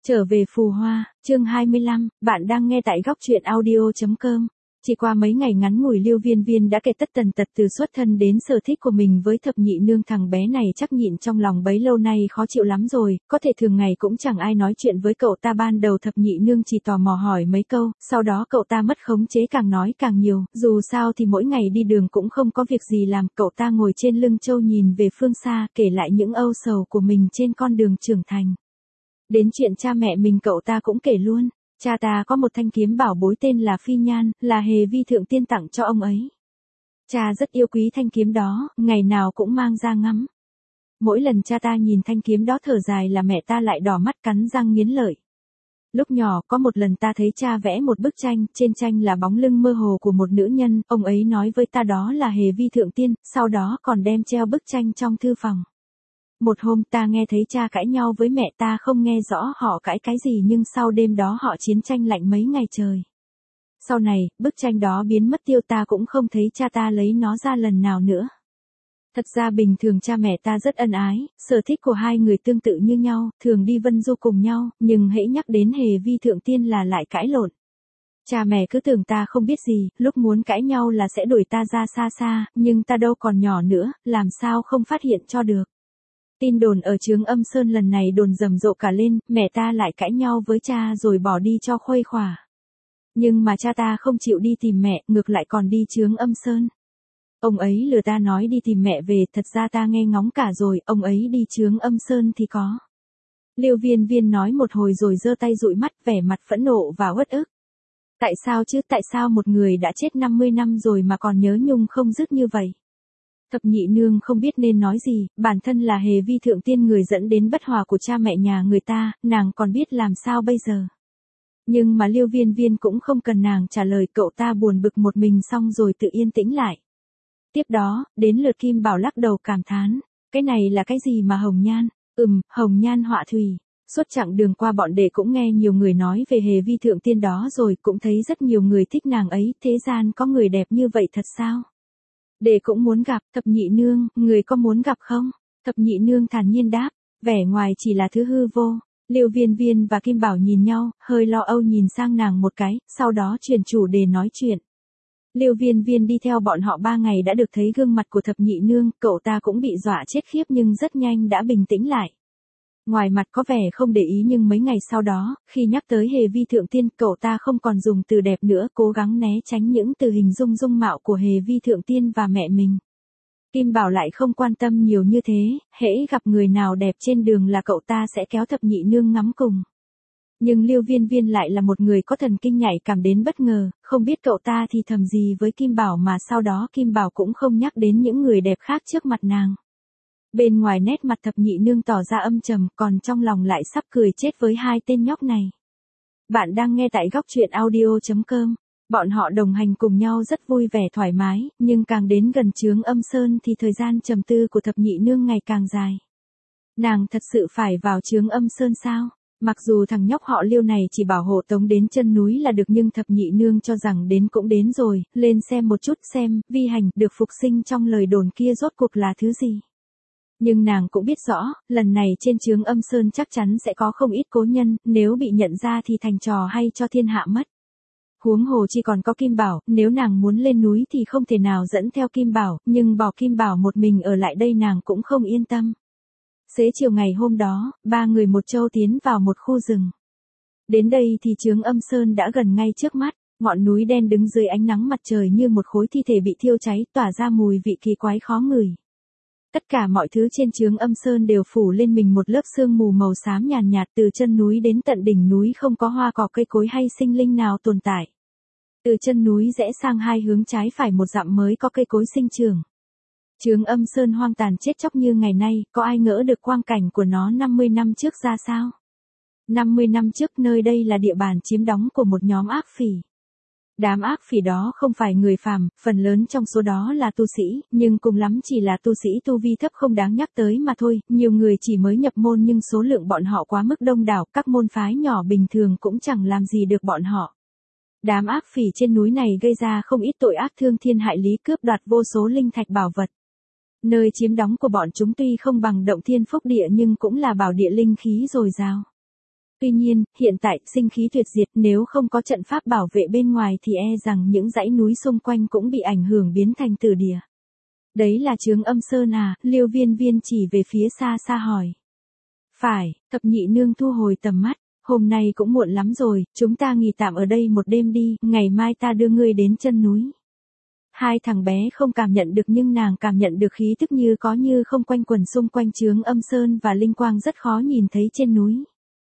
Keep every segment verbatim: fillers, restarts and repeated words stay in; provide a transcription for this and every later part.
Trở về Phù Hoa, chương hai mươi lăm, bạn đang nghe tại góc truyện audio chấm com. Chỉ qua mấy ngày ngắn ngủi Liêu Viên Viên đã kể tất tần tật từ xuất thân đến sở thích của mình với thập nhị nương. Thằng bé này chắc nhịn trong lòng bấy lâu nay khó chịu lắm rồi, có thể thường ngày cũng chẳng ai nói chuyện với cậu ta. Ban đầu thập nhị nương chỉ tò mò hỏi mấy câu, sau đó cậu ta mất khống chế càng nói càng nhiều, dù sao thì mỗi ngày đi đường cũng không có việc gì làm. Cậu ta ngồi trên lưng trâu nhìn về phương xa, kể lại những âu sầu của mình trên con đường trưởng thành. Đến chuyện cha mẹ mình cậu ta cũng kể luôn. Cha ta có một thanh kiếm bảo bối tên là Phi Nhan, là Hề Vi thượng tiên tặng cho ông ấy. Cha rất yêu quý thanh kiếm đó, ngày nào cũng mang ra ngắm. Mỗi lần cha ta nhìn thanh kiếm đó thở dài là mẹ ta lại đỏ mắt cắn răng nghiến lợi. Lúc nhỏ có một lần ta thấy cha vẽ một bức tranh, trên tranh là bóng lưng mơ hồ của một nữ nhân, ông ấy nói với ta đó là Hề Vi thượng tiên, sau đó còn đem treo bức tranh trong thư phòng. Một hôm ta nghe thấy cha cãi nhau với mẹ, ta không nghe rõ họ cãi cái gì nhưng sau đêm đó họ chiến tranh lạnh mấy ngày trời. Sau này, bức tranh đó biến mất tiêu, ta cũng không thấy cha ta lấy nó ra lần nào nữa. Thật ra bình thường cha mẹ ta rất ân ái, sở thích của hai người tương tự như nhau, thường đi vân du cùng nhau, nhưng hễ nhắc đến Hề Vi thượng tiên là lại cãi lộn. Cha mẹ cứ tưởng ta không biết gì, lúc muốn cãi nhau là sẽ đuổi ta ra xa xa, nhưng ta đâu còn nhỏ nữa, làm sao không phát hiện cho được. Tin đồn ở Chướng Âm Sơn lần này đồn rầm rộ cả lên, mẹ ta lại cãi nhau với cha rồi bỏ đi cho khuây khỏa. Nhưng mà cha ta không chịu đi tìm mẹ, ngược lại còn đi Chướng Âm Sơn. Ông ấy lừa ta nói đi tìm mẹ về, thật ra ta nghe ngóng cả rồi, ông ấy đi Chướng Âm Sơn thì có. Liêu Viên Viên nói một hồi rồi giơ tay dụi mắt, vẻ mặt phẫn nộ và uất ức. Tại sao chứ, tại sao một người đã chết năm mươi năm rồi mà còn nhớ nhung không dứt như vậy? Thập nhị nương không biết nên nói gì, bản thân là Hề Vi thượng tiên người dẫn đến bất hòa của cha mẹ nhà người ta, nàng còn biết làm sao bây giờ. Nhưng mà Liêu Viên Viên cũng không cần nàng trả lời, cậu ta buồn bực một mình xong rồi tự yên tĩnh lại. Tiếp đó, đến lượt Kim Bảo lắc đầu cảm thán, cái này là cái gì mà hồng nhan, ừm, hồng nhan họa thủy. Suốt chặng đường qua bọn đệ cũng nghe nhiều người nói về Hề Vi thượng tiên đó rồi, cũng thấy rất nhiều người thích nàng ấy, thế gian có người đẹp như vậy thật sao? Đệ cũng muốn gặp. Thập nhị nương, người có muốn gặp không? Thập nhị nương thản nhiên đáp, vẻ ngoài chỉ là thứ hư vô. Liêu Viên Viên và Kim Bảo nhìn nhau, hơi lo âu nhìn sang nàng một cái, sau đó chuyển chủ đề nói chuyện. Liêu Viên Viên đi theo bọn họ ba ngày đã được thấy gương mặt của thập nhị nương, cậu ta cũng bị dọa chết khiếp nhưng rất nhanh đã bình tĩnh lại. Ngoài mặt có vẻ không để ý nhưng mấy ngày sau đó, khi nhắc tới Hề Vi thượng tiên, cậu ta không còn dùng từ đẹp nữa, cố gắng né tránh những từ hình dung dung mạo của Hề Vi thượng tiên và mẹ mình. Kim Bảo lại không quan tâm nhiều như thế, hễ gặp người nào đẹp trên đường là cậu ta sẽ kéo thập nhị nương ngắm cùng. Nhưng Liêu Viên Viên lại là một người có thần kinh nhạy cảm đến bất ngờ, không biết cậu ta thì thầm gì với Kim Bảo mà sau đó Kim Bảo cũng không nhắc đến những người đẹp khác trước mặt nàng. Bên ngoài nét mặt thập nhị nương tỏ ra âm trầm, còn trong lòng lại sắp cười chết với hai tên nhóc này. Bạn đang nghe tại góc truyện audio chấm com. Bọn họ đồng hành cùng nhau rất vui vẻ thoải mái, nhưng càng đến gần Chướng Âm Sơn thì thời gian trầm tư của thập nhị nương ngày càng dài. Nàng thật sự phải vào Chướng Âm Sơn sao? Mặc dù thằng nhóc họ Liêu này chỉ bảo hộ tống đến chân núi là được nhưng thập nhị nương cho rằng đến cũng đến rồi, lên xem một chút xem, vi hành được phục sinh trong lời đồn kia rốt cuộc là thứ gì. Nhưng nàng cũng biết rõ, lần này trên Chướng Âm Sơn chắc chắn sẽ có không ít cố nhân, nếu bị nhận ra thì thành trò hay cho thiên hạ mất. Huống hồ chỉ còn có Kim Bảo, nếu nàng muốn lên núi thì không thể nào dẫn theo Kim Bảo, nhưng bỏ Kim Bảo một mình ở lại đây nàng cũng không yên tâm. Xế chiều ngày hôm đó, ba người một trâu tiến vào một khu rừng. Đến đây thì Chướng Âm Sơn đã gần ngay trước mắt, ngọn núi đen đứng dưới ánh nắng mặt trời như một khối thi thể bị thiêu cháy, tỏa ra mùi vị kỳ quái khó ngửi. Tất cả mọi thứ trên Chướng Âm Sơn đều phủ lên mình một lớp sương mù màu xám nhàn nhạt, từ chân núi đến tận đỉnh núi không có hoa cỏ cây cối hay sinh linh nào tồn tại. Từ chân núi rẽ sang hai hướng trái phải một dặm mới có cây cối sinh trưởng. Chướng Âm Sơn hoang tàn chết chóc như ngày nay, có ai ngỡ được quang cảnh của nó năm mươi năm trước ra sao? năm mươi năm trước nơi đây là địa bàn chiếm đóng của một nhóm ác phỉ. Đám ác phỉ đó không phải người phàm, phần lớn trong số đó là tu sĩ, nhưng cùng lắm chỉ là tu sĩ tu vi thấp không đáng nhắc tới mà thôi, nhiều người chỉ mới nhập môn nhưng số lượng bọn họ quá mức đông đảo, các môn phái nhỏ bình thường cũng chẳng làm gì được bọn họ. Đám ác phỉ trên núi này gây ra không ít tội ác thương thiên hại lý, cướp đoạt vô số linh thạch bảo vật. Nơi chiếm đóng của bọn chúng tuy không bằng Động Thiên Phúc Địa nhưng cũng là bảo địa linh khí dồi dào. Tuy nhiên, hiện tại, sinh khí tuyệt diệt, nếu không có trận pháp bảo vệ bên ngoài thì e rằng những dãy núi xung quanh cũng bị ảnh hưởng biến thành tử địa. Đấy là chướng âm sơn à, Liêu Viên Viên chỉ về phía xa xa hỏi. Phải, thập nhị nương thu hồi tầm mắt, hôm nay cũng muộn lắm rồi, chúng ta nghỉ tạm ở đây một đêm đi, ngày mai ta đưa ngươi đến chân núi. Hai thằng bé không cảm nhận được nhưng nàng cảm nhận được khí tức như có như không quanh quẩn xung quanh chướng âm sơn và linh quang rất khó nhìn thấy trên núi.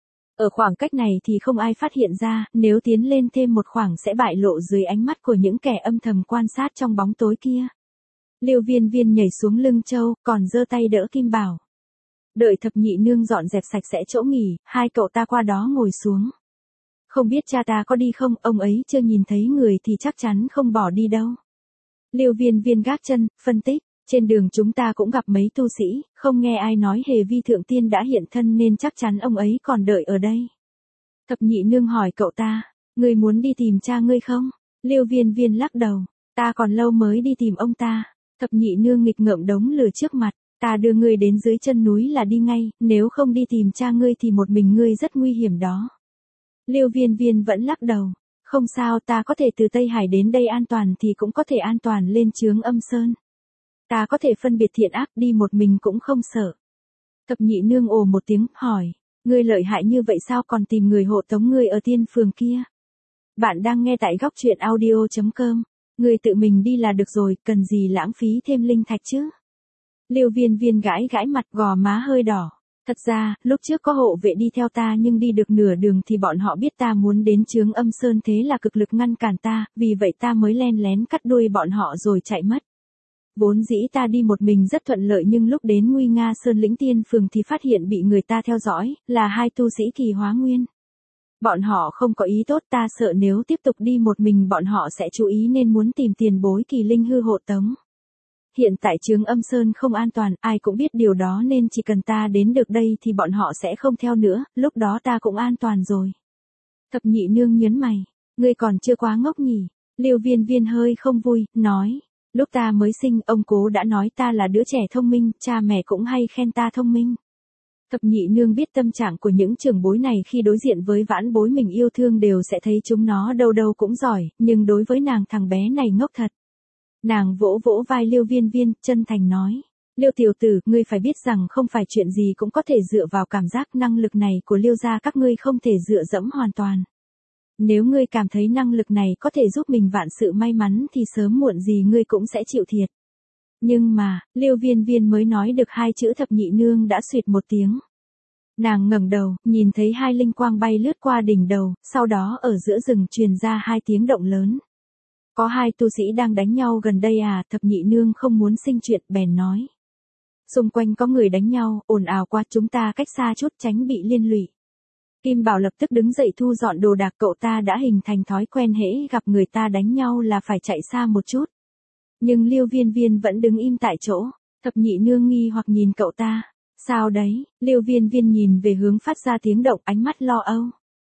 Ở khoảng cách này thì không ai phát hiện ra, nếu tiến lên thêm một khoảng sẽ bại lộ dưới ánh mắt của những kẻ âm thầm quan sát trong bóng tối kia. Liêu Viên Viên nhảy xuống lưng Châu, còn giơ tay đỡ Kim Bảo. Đợi thập nhị nương dọn dẹp sạch sẽ chỗ nghỉ, hai cậu ta qua đó ngồi xuống. Không biết cha ta có đi không, ông ấy chưa nhìn thấy người thì chắc chắn không bỏ đi đâu. Liêu Viên Viên gác chân, phân tích, trên đường chúng ta cũng gặp mấy tu sĩ, không nghe ai nói Hề Vi thượng tiên đã hiện thân nên chắc chắn ông ấy còn đợi ở đây. Thập nhị nương hỏi cậu ta, ngươi muốn đi tìm cha ngươi không? Liêu Viên Viên lắc đầu, ta còn lâu mới đi tìm ông ta. Thập nhị nương nghịch ngợm đống lửa trước mặt, ta đưa ngươi đến dưới chân núi là đi ngay, nếu không đi tìm cha ngươi thì một mình ngươi rất nguy hiểm đó. Liêu Viên Viên vẫn lắc đầu, không sao, ta có thể từ Tây Hải đến đây an toàn thì cũng có thể an toàn lên chướng âm sơn. Ta có thể phân biệt thiện ác, đi một mình cũng không sợ. Thập nhị nương ồ một tiếng, hỏi, ngươi lợi hại như vậy sao còn tìm người hộ tống ngươi ở tiên phường kia? Bạn đang nghe tại góc truyện audio chấm com. Ngươi tự mình đi là được rồi, cần gì lãng phí thêm linh thạch chứ? Liêu Viên Viên gãi gãi mặt, gò má hơi đỏ. Thật ra, lúc trước có hộ vệ đi theo ta nhưng đi được nửa đường thì bọn họ biết ta muốn đến chướng âm sơn thế là cực lực ngăn cản ta, vì vậy ta mới len lén cắt đuôi bọn họ rồi chạy mất. Vốn dĩ ta đi một mình rất thuận lợi nhưng lúc đến Nguy Nga Sơn lĩnh tiên phường thì phát hiện bị người ta theo dõi, là hai tu sĩ kỳ hóa nguyên. Bọn họ không có ý tốt, ta sợ nếu tiếp tục đi một mình bọn họ sẽ chú ý nên muốn tìm tiền bối kỳ linh hư hộ tống. Hiện tại chướng âm sơn không an toàn, ai cũng biết điều đó nên chỉ cần ta đến được đây thì bọn họ sẽ không theo nữa, lúc đó ta cũng an toàn rồi. Thập nhị nương nhấn mày, ngươi còn chưa quá ngốc nhỉ? Liêu Viên Viên hơi không vui, nói, lúc ta mới sinh ông cố đã nói ta là đứa trẻ thông minh, cha mẹ cũng hay khen ta thông minh. Thập nhị nương biết tâm trạng của những trưởng bối này khi đối diện với vãn bối mình yêu thương đều sẽ thấy chúng nó đâu đâu cũng giỏi, nhưng đối với nàng thằng bé này ngốc thật. Nàng vỗ vỗ vai Liêu Viên Viên, chân thành nói, Liêu tiểu tử, ngươi phải biết rằng không phải chuyện gì cũng có thể dựa vào cảm giác, năng lực này của Liêu gia các ngươi không thể dựa dẫm hoàn toàn. Nếu ngươi cảm thấy năng lực này có thể giúp mình vạn sự may mắn thì sớm muộn gì ngươi cũng sẽ chịu thiệt. Nhưng mà, Liêu Viên Viên mới nói được hai chữ thập nhị nương đã suýt một tiếng. Nàng ngẩng đầu, nhìn thấy hai linh quang bay lướt qua đỉnh đầu, sau đó ở giữa rừng truyền ra hai tiếng động lớn. Có hai tu sĩ đang đánh nhau gần đây à? Thập nhị nương không muốn sinh chuyện bèn nói. Xung quanh có người đánh nhau, ồn ào quá, chúng ta cách xa chút tránh bị liên lụy. Kim Bảo lập tức đứng dậy thu dọn đồ đạc, cậu ta đã hình thành thói quen hễ gặp người ta đánh nhau là phải chạy xa một chút. Nhưng Liêu Viên Viên vẫn đứng im tại chỗ, thập nhị nương nghi hoặc nhìn cậu ta. Sao đấy? Liêu Viên Viên nhìn về hướng phát ra tiếng động, ánh mắt lo âu.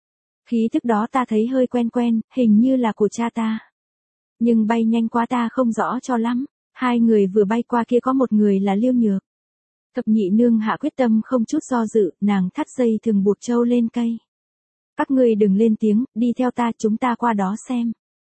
Khí thức đó ta thấy hơi quen quen, hình như là của cha ta. Nhưng bay nhanh quá ta không rõ cho lắm. Hai người vừa bay qua kia có một người là Liêu Nhược. Thập nhị nương hạ quyết tâm không chút do dự, nàng thắt dây thường buộc trâu lên cây. Các ngươi đừng lên tiếng, đi theo ta, chúng ta qua đó xem.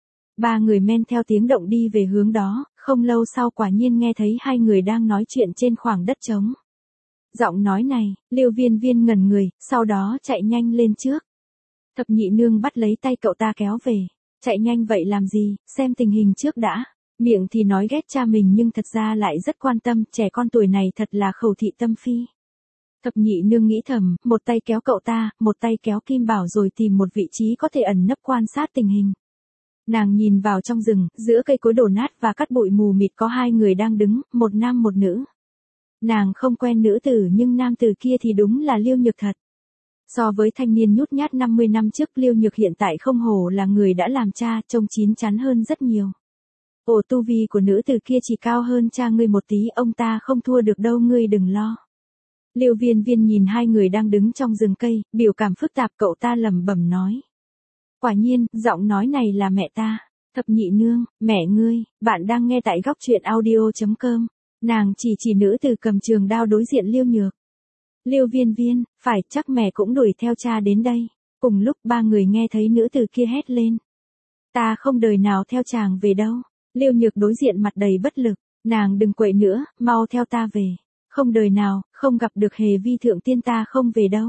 Ba người men theo tiếng động đi về hướng đó, không lâu sau quả nhiên nghe thấy hai người đang nói chuyện trên khoảng đất trống. Giọng nói này, Liêu Viên Viên ngẩn người, sau đó chạy nhanh lên trước. Thập nhị nương bắt lấy tay cậu ta kéo về. Chạy nhanh vậy làm gì, xem tình hình trước đã. Miệng thì nói ghét cha mình nhưng thật ra lại rất quan tâm, trẻ con tuổi này thật là khẩu thị tâm phi. Thập nhị nương nghĩ thầm, một tay kéo cậu ta, một tay kéo Kim Bảo rồi tìm một vị trí có thể ẩn nấp quan sát tình hình. Nàng nhìn vào trong rừng, giữa cây cối đổ nát và cát bụi mù mịt có hai người đang đứng, một nam một nữ. Nàng không quen nữ tử nhưng nam tử kia thì đúng là Liêu Nhược thật. So với thanh niên nhút nhát năm mươi năm trước, Liêu Nhược hiện tại không hổ là người đã làm cha, trông chín chắn hơn rất nhiều. Ồ, tu vi của nữ tử kia chỉ cao hơn cha ngươi một tí, ông ta không thua được đâu, ngươi đừng lo. Liêu Viên Viên nhìn hai người đang đứng trong rừng cây, biểu cảm phức tạp, cậu ta lẩm bẩm nói. Quả nhiên, giọng nói này là mẹ ta. Thập nhị nương, mẹ ngươi, bạn đang nghe tại góc truyện audio chấm com. Nàng chỉ chỉ nữ tử cầm trường đao đối diện Liêu Nhược. Liêu Viên Viên, phải chắc mẹ cũng đuổi theo cha đến đây. Cùng lúc ba người nghe thấy nữ từ kia hét lên. Ta không đời nào theo chàng về đâu. Liêu Nhược đối diện mặt đầy bất lực, nàng đừng quậy nữa, mau theo ta về. Không đời nào, không gặp được Hề Vi thượng tiên ta không về đâu.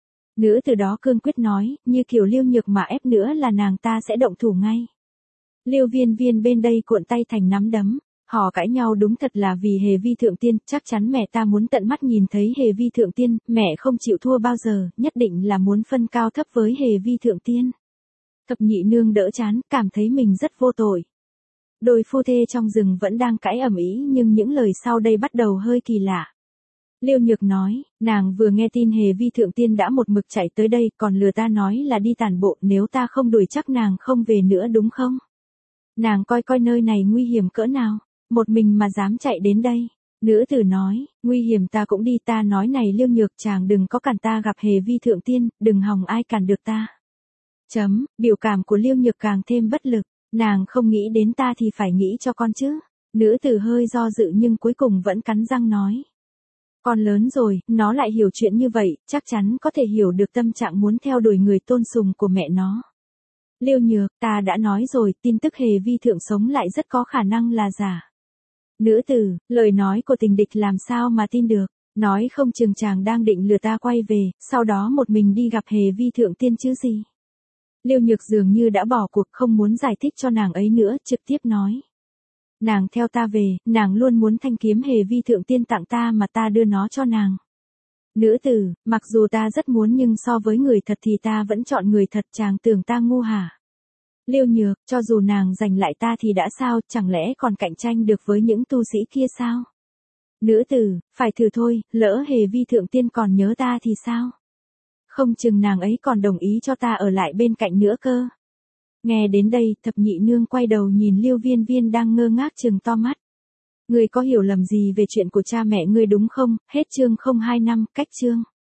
Nữ từ đó cương quyết nói, như kiểu Liêu Nhược mà ép nữa là nàng ta sẽ động thủ ngay. Liêu Viên Viên bên đây cuộn tay thành nắm đấm. Họ cãi nhau đúng thật là vì Hề Vi thượng tiên, chắc chắn mẹ ta muốn tận mắt nhìn thấy Hề Vi thượng tiên, mẹ không chịu thua bao giờ, nhất định là muốn phân cao thấp với Hề Vi thượng tiên. Thập nhị nương đỡ chán, cảm thấy mình rất vô tội. Đôi phu thê trong rừng vẫn đang cãi ầm ĩ nhưng những lời sau đây bắt đầu hơi kỳ lạ. Liêu Nhược nói, nàng vừa nghe tin Hề Vi thượng tiên đã một mực chạy tới đây, còn lừa ta nói là đi tản bộ, nếu ta không đuổi chắc nàng không về nữa đúng không? Nàng coi coi nơi này nguy hiểm cỡ nào, một mình mà dám chạy đến đây. Nữ tử nói, nguy hiểm ta cũng đi, ta nói này Liêu Nhược chàng đừng có cản ta gặp Hề Vi thượng tiên, đừng hòng ai cản được ta. Chấm, biểu cảm của Liêu Nhược càng thêm bất lực, nàng không nghĩ đến ta thì phải nghĩ cho con chứ. Nữ tử hơi do dự nhưng cuối cùng vẫn cắn răng nói. Con lớn rồi, nó lại hiểu chuyện như vậy, chắc chắn có thể hiểu được tâm trạng muốn theo đuổi người tôn sùng của mẹ nó. Liêu Nhược, ta đã nói rồi, tin tức Hề Vi thượng sống lại rất có khả năng là giả. Nữ tử, lời nói của tình địch làm sao mà tin được, nói không chừng chàng đang định lừa ta quay về, sau đó một mình đi gặp Hề Vi thượng tiên chứ gì. Liêu Nhược dường như đã bỏ cuộc không muốn giải thích cho nàng ấy nữa, trực tiếp nói. Nàng theo ta về, nàng luôn muốn thanh kiếm Hề Vi thượng tiên tặng ta mà ta đưa nó cho nàng. Nữ tử, mặc dù ta rất muốn nhưng so với người thật thì ta vẫn chọn người thật, chàng tưởng ta ngu hả? Liêu Nhược, cho dù nàng giành lại ta thì đã sao, chẳng lẽ còn cạnh tranh được với những tu sĩ kia sao? Nữ tử, phải thử thôi, lỡ Hề Vi thượng tiên còn nhớ ta thì sao? Không chừng nàng ấy còn đồng ý cho ta ở lại bên cạnh nữa cơ. Nghe đến đây, thập nhị nương quay đầu nhìn Liêu Viên Viên đang ngơ ngác trừng to mắt. Ngươi có hiểu lầm gì về chuyện của cha mẹ ngươi đúng không? Hết chương không hai năm, cách chương.